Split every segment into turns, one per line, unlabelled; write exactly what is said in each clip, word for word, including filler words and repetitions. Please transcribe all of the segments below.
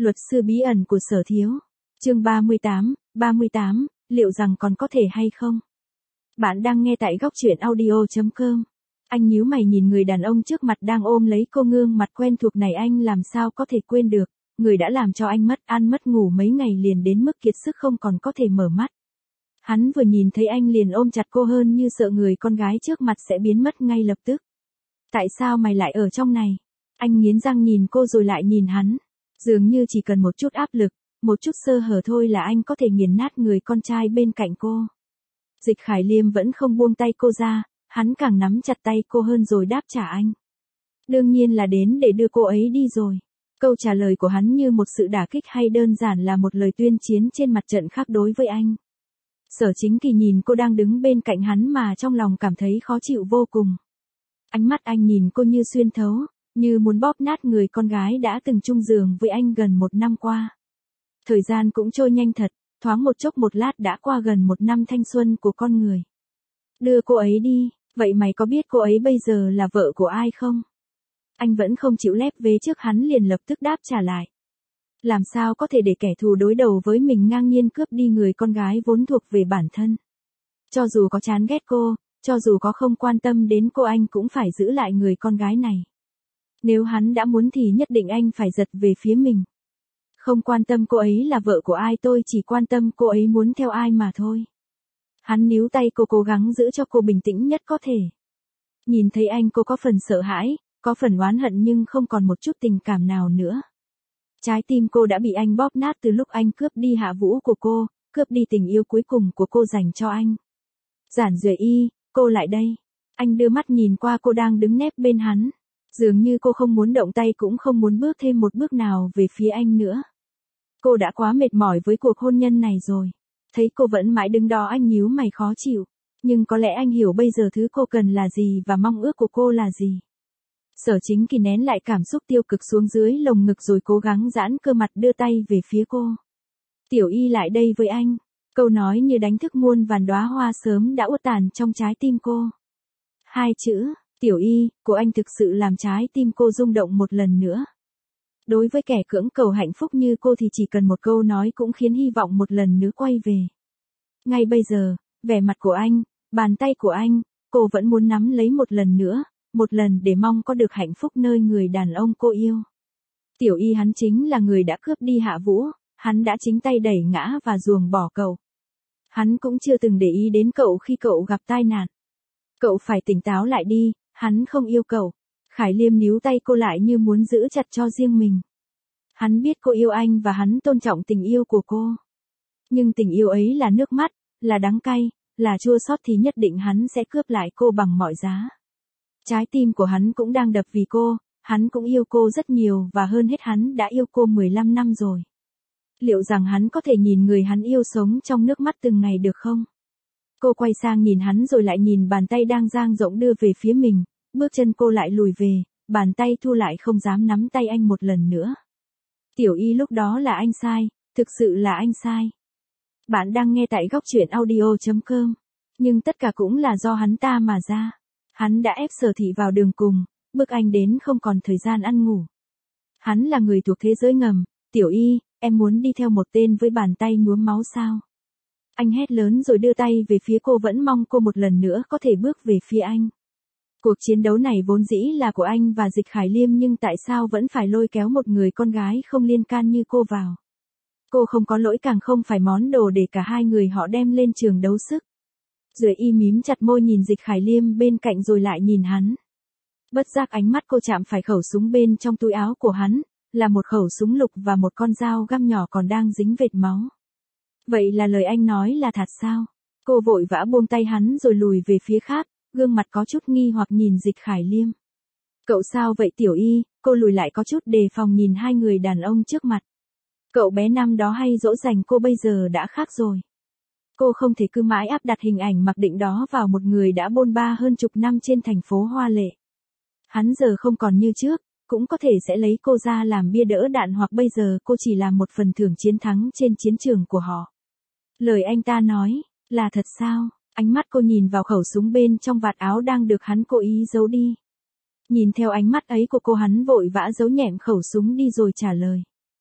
Luật sư bí ẩn của Sở Thiếu. Chương ba mươi tám, ba mươi tám, liệu rằng còn có thể hay không? Bạn đang nghe tại góc truyện audio chấm com. Anh nhíu mày nhìn người đàn ông trước mặt đang ôm lấy cô, gương mặt quen thuộc này anh làm sao có thể quên được, người đã làm cho anh mất ăn mất ngủ mấy ngày liền đến mức kiệt sức không còn có thể mở mắt. Hắn vừa nhìn thấy anh liền ôm chặt cô hơn như sợ người con gái trước mặt sẽ biến mất ngay lập tức. Tại sao mày lại ở trong này? Anh nghiến răng nhìn cô rồi lại nhìn hắn. Dường như chỉ cần một chút áp lực, một chút sơ hở thôi là anh có thể nghiền nát người con trai bên cạnh cô. Dịch Khải Liêm vẫn không buông tay cô ra, hắn càng nắm chặt tay cô hơn rồi đáp trả anh. Đương nhiên là đến để đưa cô ấy đi rồi. Câu trả lời của hắn như một sự đả kích hay đơn giản là một lời tuyên chiến trên mặt trận khác đối với anh. Sở Chính Kỳ nhìn cô đang đứng bên cạnh hắn mà trong lòng cảm thấy khó chịu vô cùng. Ánh mắt anh nhìn cô như xuyên thấu, như muốn bóp nát người con gái đã từng chung giường với anh gần một năm qua. Thời gian cũng trôi nhanh thật, thoáng một chốc một lát đã qua gần một năm thanh xuân của con người. Đưa cô ấy đi, vậy mày có biết cô ấy bây giờ là vợ của ai không? Anh vẫn không chịu lép vế trước hắn liền lập tức đáp trả lại. Làm sao có thể để kẻ thù đối đầu với mình ngang nhiên cướp đi người con gái vốn thuộc về bản thân. Cho dù có chán ghét cô, cho dù có không quan tâm đến cô anh cũng phải giữ lại người con gái này. Nếu hắn đã muốn thì nhất định anh phải giật về phía mình. Không quan tâm cô ấy là vợ của ai, tôi chỉ quan tâm cô ấy muốn theo ai mà thôi. Hắn níu tay cô cố gắng giữ cho cô bình tĩnh nhất có thể. Nhìn thấy anh cô có phần sợ hãi, có phần oán hận nhưng không còn một chút tình cảm nào nữa. Trái tim cô đã bị anh bóp nát từ lúc anh cướp đi Hạ Vũ của cô, cướp đi tình yêu cuối cùng của cô dành cho anh. Giản Duệ Y, cô lại đây. Anh đưa mắt nhìn qua cô đang đứng nép bên hắn. Dường như cô không muốn động tay cũng không muốn bước thêm một bước nào về phía anh nữa. Cô đã quá mệt mỏi với cuộc hôn nhân này rồi. Thấy cô vẫn mãi đứng đó anh nhíu mày khó chịu. Nhưng có lẽ anh hiểu bây giờ thứ cô cần là gì và mong ước của cô là gì. Sở Chính Kỳ nén lại cảm xúc tiêu cực xuống dưới lồng ngực rồi cố gắng giãn cơ mặt đưa tay về phía cô. Tiểu Y lại đây với anh. Câu nói như đánh thức muôn vàn đóa hoa sớm đã uất tàn trong trái tim cô. Hai chữ, Tiểu Y, của anh thực sự làm trái tim cô rung động một lần nữa. Đối với kẻ cưỡng cầu hạnh phúc như cô thì chỉ cần một câu nói cũng khiến hy vọng một lần nữa quay về. Ngay bây giờ, vẻ mặt của anh, bàn tay của anh, cô vẫn muốn nắm lấy một lần nữa, một lần để mong có được hạnh phúc nơi người đàn ông cô yêu. Tiểu Y hắn chính là người đã cướp đi Hạ Vũ, hắn đã chính tay đẩy ngã và ruồng bỏ cậu. Hắn cũng chưa từng để ý đến cậu khi cậu gặp tai nạn. Cậu phải tỉnh táo lại đi, hắn không yêu cậu. Khải Liêm níu tay cô lại như muốn giữ chặt cho riêng mình. Hắn biết cô yêu anh và hắn tôn trọng tình yêu của cô. Nhưng tình yêu ấy là nước mắt, là đắng cay, là chua xót thì nhất định hắn sẽ cướp lại cô bằng mọi giá. Trái tim của hắn cũng đang đập vì cô, hắn cũng yêu cô rất nhiều và hơn hết hắn đã yêu cô mười lăm năm rồi. Liệu rằng hắn có thể nhìn người hắn yêu sống trong nước mắt từng ngày được không? Cô quay sang nhìn hắn rồi lại nhìn bàn tay đang dang rộng đưa về phía mình, bước chân cô lại lùi về, bàn tay thu lại không dám nắm tay anh một lần nữa. Tiểu Y lúc đó là anh sai, thực sự là anh sai. Bạn đang nghe tại góc truyện audio chấm com, nhưng tất cả cũng là do hắn ta mà ra. Hắn đã ép Sở Thị vào đường cùng, bức anh đến không còn thời gian ăn ngủ. Hắn là người thuộc thế giới ngầm, Tiểu Y, em muốn đi theo một tên với bàn tay nhuốm máu sao? Anh hét lớn rồi đưa tay về phía cô vẫn mong cô một lần nữa có thể bước về phía anh. Cuộc chiến đấu này vốn dĩ là của anh và Dịch Khải Liêm nhưng tại sao vẫn phải lôi kéo một người con gái không liên can như cô vào? Cô không có lỗi càng không phải món đồ để cả hai người họ đem lên trường đấu sức. Duệ Y mím chặt môi nhìn Dịch Khải Liêm bên cạnh rồi lại nhìn hắn. Bất giác ánh mắt cô chạm phải khẩu súng bên trong túi áo của hắn, là một khẩu súng lục và một con dao găm nhỏ còn đang dính vệt máu. Vậy là lời anh nói là thật sao? Cô vội vã buông tay hắn rồi lùi về phía khác, gương mặt có chút nghi hoặc nhìn Dịch Khải Liêm. Cậu sao vậy Tiểu Y? Cô lùi lại có chút đề phòng nhìn hai người đàn ông trước mặt. Cậu bé năm đó hay dỗ dành cô bây giờ đã khác rồi. Cô không thể cứ mãi áp đặt hình ảnh mặc định đó vào một người đã bôn ba hơn chục năm trên thành phố hoa lệ. Hắn giờ không còn như trước, cũng có thể sẽ lấy cô ra làm bia đỡ đạn hoặc bây giờ cô chỉ là một phần thưởng chiến thắng trên chiến trường của họ. Lời anh ta nói, là thật sao? Ánh mắt cô nhìn vào khẩu súng bên trong vạt áo đang được hắn cố ý giấu đi. Nhìn theo ánh mắt ấy của cô hắn vội vã giấu nhẹm khẩu súng đi rồi trả lời.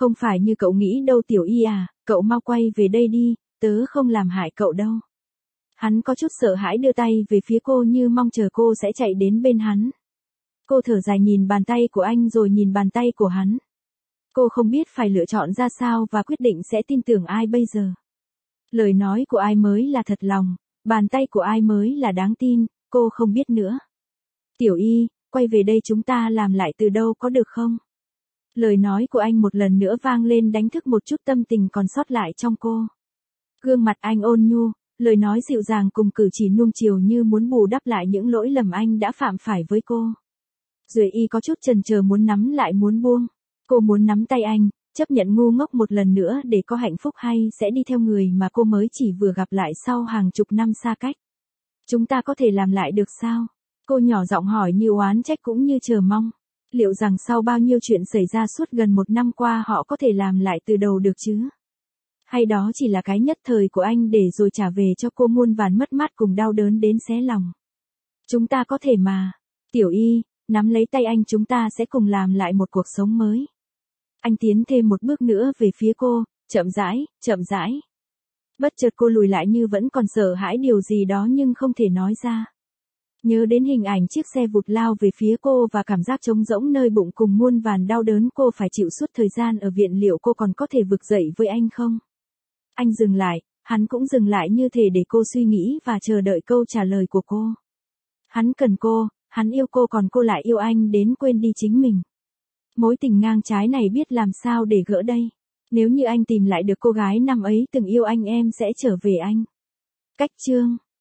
Không phải như cậu nghĩ đâu Tiểu Y à, cậu mau quay về đây đi, tớ không làm hại cậu đâu. Hắn có chút sợ hãi đưa tay về phía cô như mong chờ cô sẽ chạy đến bên hắn. Cô thở dài nhìn bàn tay của anh rồi nhìn bàn tay của hắn. Cô không biết phải lựa chọn ra sao và quyết định sẽ tin tưởng ai bây giờ. Lời nói của ai mới là thật lòng, bàn tay của ai mới là đáng tin, cô không biết nữa. Tiểu Y, quay về đây chúng ta làm lại từ đâu có được không? Lời nói của anh một lần nữa vang lên đánh thức một chút tâm tình còn sót lại trong cô. Gương mặt anh ôn nhu, lời nói dịu dàng cùng cử chỉ nuông chiều như muốn bù đắp lại những lỗi lầm anh đã phạm phải với cô. Duệ Y có chút chần chờ muốn nắm lại muốn buông. Cô muốn nắm tay anh, chấp nhận ngu ngốc một lần nữa để có hạnh phúc hay sẽ đi theo người mà cô mới chỉ vừa gặp lại sau hàng chục năm xa cách. Chúng ta có thể làm lại được sao? Cô nhỏ giọng hỏi như oán trách cũng như chờ mong. Liệu rằng sau bao nhiêu chuyện xảy ra suốt gần một năm qua họ có thể làm lại từ đầu được chứ? Hay đó chỉ là cái nhất thời của anh để rồi trả về cho cô muôn vàn mất mát cùng đau đớn đến xé lòng? Chúng ta có thể mà. Tiểu Y, nắm lấy tay anh chúng ta sẽ cùng làm lại một cuộc sống mới. Anh tiến thêm một bước nữa về phía cô, chậm rãi, chậm rãi. Bất chợt cô lùi lại như vẫn còn sợ hãi điều gì đó nhưng không thể nói ra. Nhớ đến hình ảnh chiếc xe vụt lao về phía cô và cảm giác trống rỗng nơi bụng cùng muôn vàn đau đớn cô phải chịu suốt thời gian ở viện, liệu cô còn có thể vực dậy với anh không? Anh dừng lại, hắn cũng dừng lại như thể để cô suy nghĩ và chờ đợi câu trả lời của cô. Hắn cần cô, hắn yêu cô còn cô lại yêu anh đến quên đi chính mình. Mối tình ngang trái này biết làm sao để gỡ đây. Nếu như anh tìm lại được cô gái năm ấy từng yêu anh em sẽ trở về anh. Cách chương